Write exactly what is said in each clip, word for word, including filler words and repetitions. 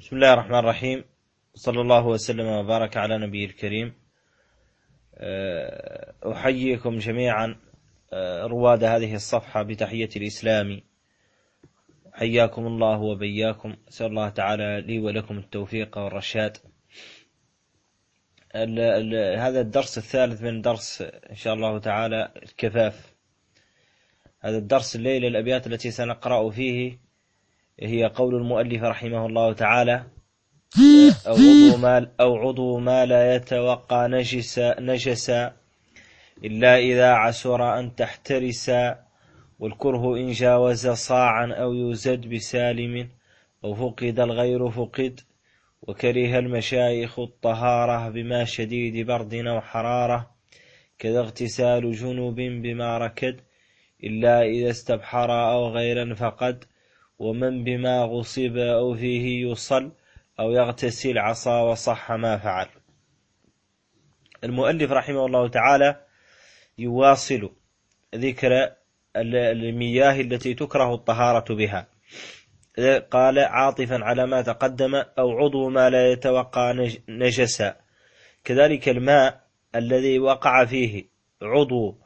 بسم الله الرحمن الرحيم. صلى الله وسلم وبارك على نبي الكريم. أحييكم جميعا رواد هذه الصفحة بتحية الإسلام، حياكم الله وبياكم. أسأل الله تعالى لي ولكم التوفيق والرشاد. ال ال هذا الدرس الثالث من درس إن شاء الله تعالى الكفاف. هذا الدرس الليلة الأبيات التي سنقرأ فيه هي قول المؤلف رحمه الله تعالى: أو عضو ما, أو عضو ما لا يتوقع نجسا, نجسا إلا إذا عسر أن تحترسا، والكره إن جاوز صاعا أو يزد بسالم، أو فقد الغير فقد، وكره المشايخ الطهارة بما شديد برد أو حرارة، كذا اغتسال جنوب بما ركد إلا إذا استبحر أو غيرا فقد، ومن بما غصب أو فيه يصل أو يغتسل عصا وصح ما فعل. المؤلف رحمه الله تعالى يواصل ذكر المياه التي تكره الطهارة بها. قال عاطفا على ما تقدم: أو عضو ما لا يتوقع نجسا. كذلك الماء الذي وقع فيه عضو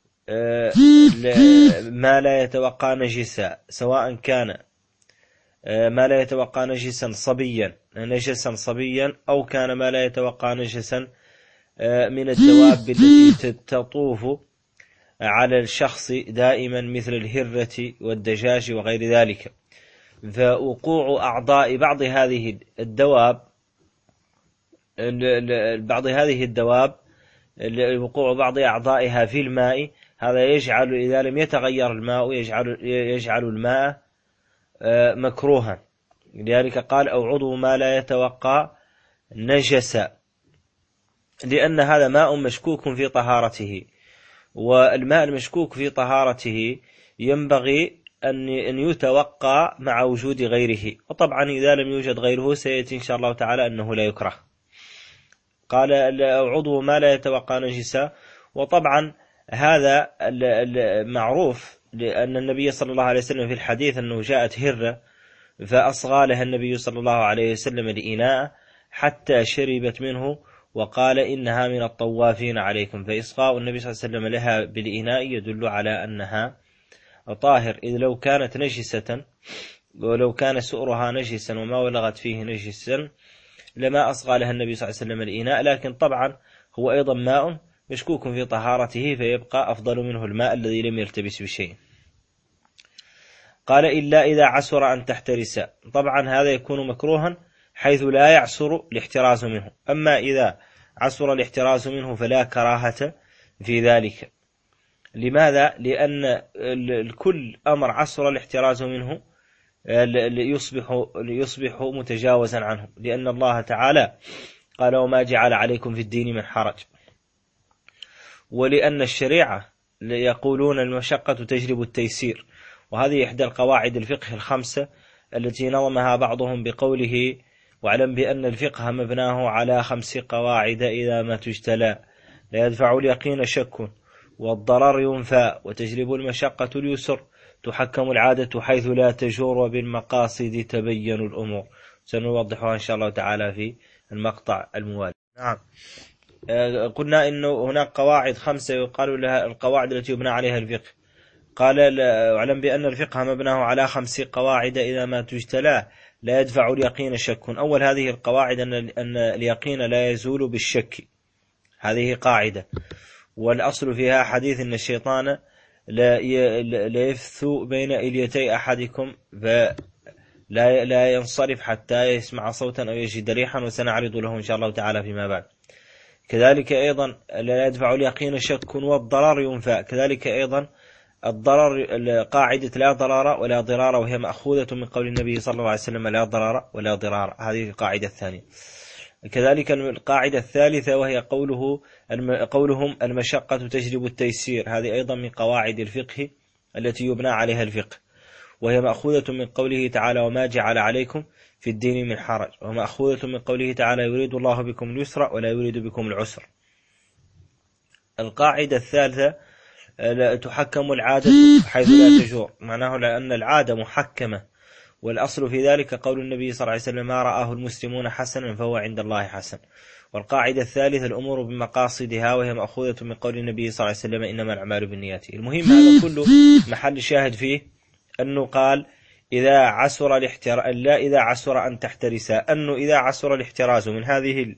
ما لا يتوقع نجسا، سواء كان ما لا يتوقع نجسا صبيا نجسا صبيا أو كان ما لا يتوقع نجسا من الدواب التي تطوف على الشخص دائما مثل الهرة والدجاج وغير ذلك. فوقوع أعضاء بعض هذه الدواب بعض هذه الدواب وقوع بعض أعضائها في الماء، هذا يجعل إذا لم يتغير الماء يجعل يجعل الماء مكروها. لذلك قال: أو عضو ما لا يتوقع نجسا، لأن هذا ماء مشكوك في طهارته، والماء المشكوك في طهارته ينبغي أن يتوقع مع وجود غيره، وطبعا إذا لم يوجد غيره سيأتي إن شاء الله تعالى أنه لا يكره. قال: أو عضو ما لا يتوقع نجسا. وطبعا هذا معروف، لأن النبي صلى الله عليه وسلم في الحديث أنه جاءت هرة فأصغى لها النبي صلى الله عليه وسلم الإناء حتى شربت منه، وقال: إنها من الطوافين عليكم. فإصغاء النبي صلى الله عليه وسلم لها بالإناء يدل على أنها طاهر، إذ لو كانت نجسة ولو كان سؤرها نجسا وما ولغت فيه نجسا لما أصغى لها النبي صلى الله عليه وسلم الإناء. لكن طبعا هو أيضا ماء مشكوك في طهارته، فيبقى أفضل منه الماء الذي لم يلتبس بشيء. قال: إلا إذا عسر أن تحترس. طبعا هذا يكون مكروها حيث لا يعسر الاحتراز منه، أما إذا عسر الاحتراز منه فلا كراهة في ذلك. لماذا؟ لأن الكل أمر عسر الاحتراز منه يصبح, يصبح متجاوزا عنه، لأن الله تعالى قال: وما جعل عليكم في الدين من حرج. ولأن الشريعة يقولون المشقة تجلب التيسير، وهذه إحدى القواعد الفقه الخمسة التي نظمها بعضهم بقوله: واعلم بأن الفقه مبناه على خمس قواعد إذا ما تجتلى، لا يدفع اليقين شك، والضرر ينفى، وتجلب المشقة اليسر، تحكم العادة حيث لا تجور، وبالمقاصد تبين الأمور. سنوضحها إن شاء الله تعالى في المقطع الموالي. نعم، قلنا إنه هناك قواعد خمسة يقال لها القواعد التي يبنى عليها الفقه. قال: اعلم بأن الفقه مبناه على خمس قواعد إذا ما تجتلاه لا يدفع اليقين شك. أول هذه القواعد أن اليقين لا يزول بالشك، هذه قاعدة، والأصل فيها حديث أن الشيطان لا يفثو بين إليتي أحدكم فلا لا ينصرف حتى يسمع صوتا أو يجد ريحا، وسنعرض له إن شاء الله تعالى فيما بعد. كذلك أيضا لا يدفع اليقين شك، والضرر ينفى. كذلك أيضا الضرر قاعدة لا ضرر ولا ضرار، وهي مأخوذة من قول النبي صلى الله عليه وسلم: لا ضرر ولا ضرار. هذه القاعدة الثانية. كذلك القاعدة الثالثة وهي قوله قولهم: المشقة تجلب التيسير. هذه أيضا من قواعد الفقه التي يبنى عليها الفقه، وهي مأخوذة من قوله تعالى: وما جعل عليكم في الدين من حرج، ومأخوذة من قوله تعالى: يريد الله بكم اليسر ولا يريد بكم العسر. القاعدة الثالثة: تحكم العادة حيث لا تجور. معناه لأن العادة محكمة والأصل في ذلك قول النبي صلى الله عليه وسلم ما رآه المسلمون حسنا فهو عند الله حسن. والقاعدة الثالثة الأمور بمقاصدها، وهي مأخوذة من قول النبي صلى الله عليه وسلم إنما الأعمال بالنيات. المهم هذا كله محل شاهد فيه أنه قال إذا عسر الاحتراز، لا إذا عسر أن تحترس، أنه إذا عسر الاحتراز من هذه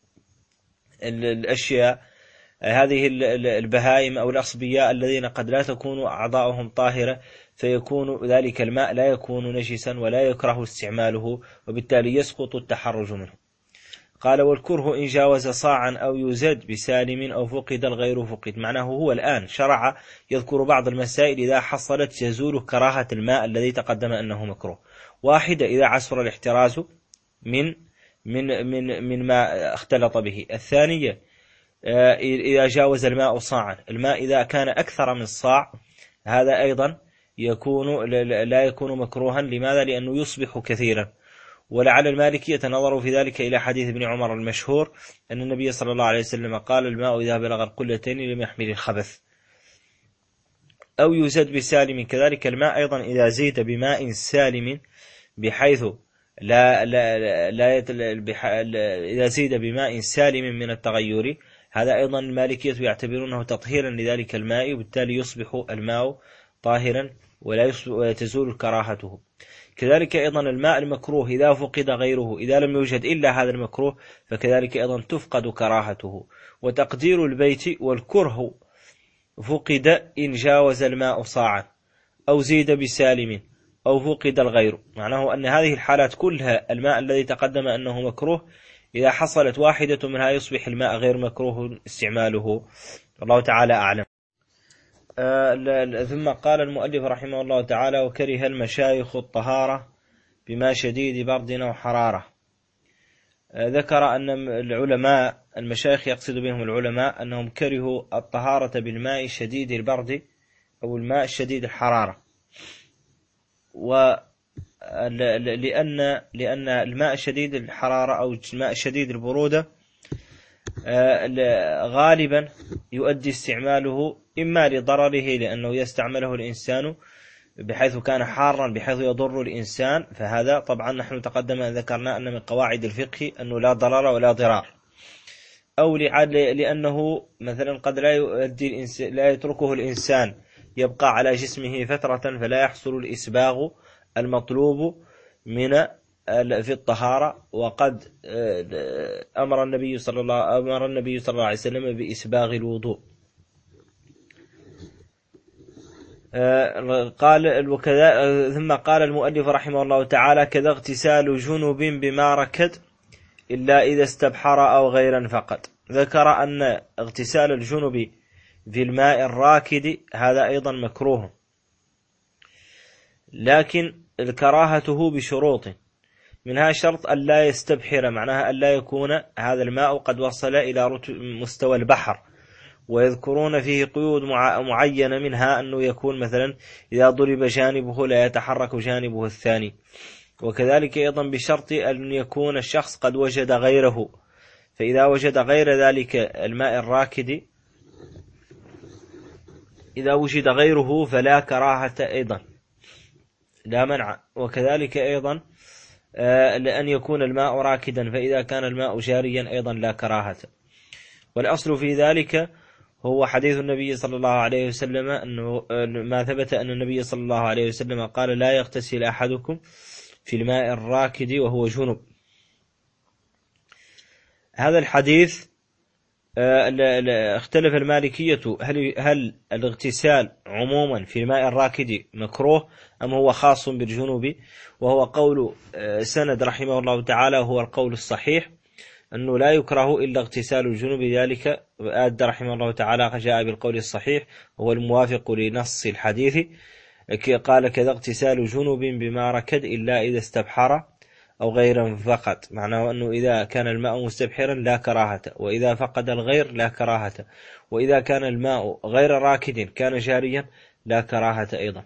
الأشياء، هذه البهائم أو الأصبياء الذين قد لا تكون أعضاؤهم طاهرة، فيكون ذلك الماء لا يكون نجسا ولا يكره استعماله، وبالتالي يسقط التحرج منه. قال والكره إن جاوز صاعا أو يزاد بسالم أو فقد الغير فقد. معناه هو الآن شرع يذكر بعض المسائل إذا حصلت يزول كراهة الماء الذي تقدم أنه مكروه. واحدة إذا عسر الاحتراز من من من من ما اختلط به. الثانية إذا جاوز الماء صاعا، الماء إذا كان أكثر من صاع هذا أيضا يكون لا يكون مكروها. لماذا؟ لأنه يصبح كثيرا. ولعل المالكية نظروا في ذلك إلى حديث ابن عمر المشهور أن النبي صلى الله عليه وسلم قال الماء إذا بلغ القلتين لم يحمل الخبث. أو يزاد بسالم، كذلك الماء أيضا إذا زيد بماء سالم بحيث لا لا لا, لا إذا زيد بماء سالم من التغير، هذا أيضا المالكية يعتبرونه تطهيرا لذلك الماء، وبالتالي يصبح الماء طاهرا ولا تزول كراهته. كذلك أيضا الماء المكروه إذا فقد غيره، إذا لم يوجد إلا هذا المكروه فكذلك أيضا تفقد كراهته. وتقدير البيت والكره فقد إن جاوز الماء صاعا أو زيد بسالم أو فقد الغير. معناه أن هذه الحالات كلها الماء الذي تقدم أنه مكروه إذا حصلت واحدة منها يصبح الماء غير مكروه استعماله. الله تعالى أعلم. آه ثم قال المؤلف رحمه الله تعالى وكره المشايخ الطهارة بما شديد برد أو حرارة. آه ذكر أن العلماء المشايخ يقصد بهم العلماء أنهم كرهوا الطهارة بالماء شديد البرد أو الماء شديد الحرارة، ولأن لأن الماء شديد الحرارة أو الماء شديد البرودة غالبا يؤدي استعماله إما لضرره لأنه يستعمله الإنسان بحيث كان حارا بحيث يضر الإنسان، فهذا طبعا نحن تقدم أن ذكرنا أن من قواعد الفقه أنه لا ضرر ولا ضرار. أو لأنه مثلا قد لا يؤدي الإنسان لا يتركه الإنسان يبقى على جسمه فترة فلا يحصل الإسباغ المطلوب من في الطهارة. وقد أمر النبي صلى الله أمر النبي صلى الله عليه وسلم بإسباغ الوضوء. قال وكذا ثم قال المؤلف رحمه الله تعالى كذا اغتسال جنب بما ركد إلا إذا استبحر أو غيرا فقد. ذكر أن اغتسال الجنب في الماء الراكد هذا أيضا مكروه، لكن الكراهته بشروط، منها شرط أن لا يستبحر، معناها أن لا يكون هذا الماء قد وصل إلى مستوى البحر. ويذكرون فيه قيود معينة، منها أنه يكون مثلا إذا ضرب جانبه لا يتحرك جانبه الثاني. وكذلك أيضا بشرط أن يكون الشخص قد وجد غيره، فإذا وجد غير ذلك الماء الراكد إذا وجد غيره فلا كراهة أيضا لا منع. وكذلك أيضا لأن يكون الماء راكدا، فإذا كان الماء جاريا أيضا لا كراهة. والأصل في ذلك هو حديث النبي صلى الله عليه وسلم أنه ما ثبت أن النبي صلى الله عليه وسلم قال لا يغتسل أحدكم في الماء الراكد وهو جنب. هذا الحديث اختلف المالكية هل هل الاغتسال عموما في الماء الراكد مكروه أم هو خاص بالجنوب، وهو قول سند رحمه الله تعالى هو القول الصحيح أنه لا يكره إلا اغتسال الجنوب. ذلك آد رحمه الله تعالى جاء بالقول الصحيح وهو الموافق لنص الحديث، قال كذا اغتسال جنوب بما ركد إلا إذا استبحر أو غيرا فقط. معناه أنه إذا كان الماء مستبحرا لا كراهة، وإذا فقد الغير لا كراهة، وإذا كان الماء غير راكد كان جاريا لا كراهة أيضا.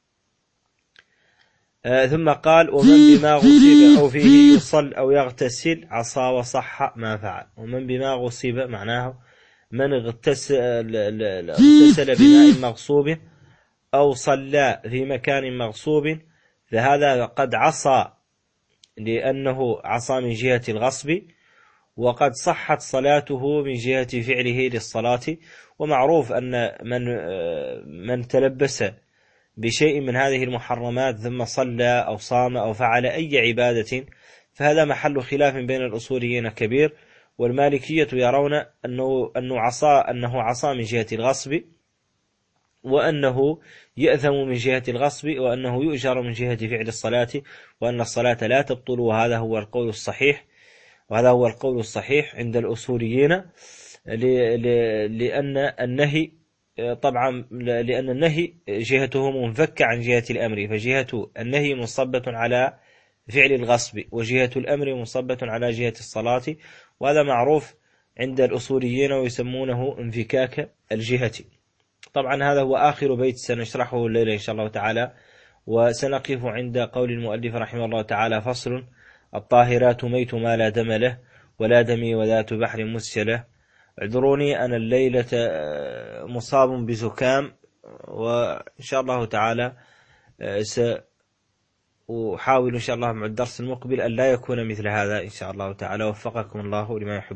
آه ثم قال ومن بما غصب أو فيه يصل أو يغتسل عصى وصح ما فعل. ومن بما غصب معناه من اغتسل, اغتسل بماء مغصوب أو صلى في مكان مغصوب فهذا قد عصى لأنه عصى من جهة الغصب، وقد صحت صلاته من جهة فعله للصلاة. ومعروف أن من من تلبس بشيء من هذه المحرمات ثم صلى أو صام أو فعل أي عبادة فهذا محل خلاف بين الأصوليين كبير. والمالكية يرون أنه أنه عصى أنه عصى من جهة الغصب، وأنه يأثم من جهة الغصب، وأنه يؤجر من جهة فعل الصلاة، وأن الصلاة لا تبطل. وهذا هو القول الصحيح، وهذا هو القول الصحيح عند الأصوليين، لأن النهي طبعا لأن النهي جهته منفكة عن جهة الأمر، فجهة النهي منصبة على فعل الغصب، وجهة الأمر منصبة على جهة الصلاة، وهذا معروف عند الأصوليين ويسمونه انفكاك الجهة. طبعا هذا هو آخر بيت سنشرحه الليلة إن شاء الله تعالى، وسنقف عند قول المؤلف رحمه الله تعالى: فصل: الطاهرات ميت ما لا دم له، ولا دمي وذات بحر مسجله. اعذروني أنا الليلة مصاب بزكام، وإن شاء الله تعالى سأحاول إن شاء الله مع الدرس المقبل أن لا يكون مثل هذا إن شاء الله تعالى. وفقكم الله لما يحب.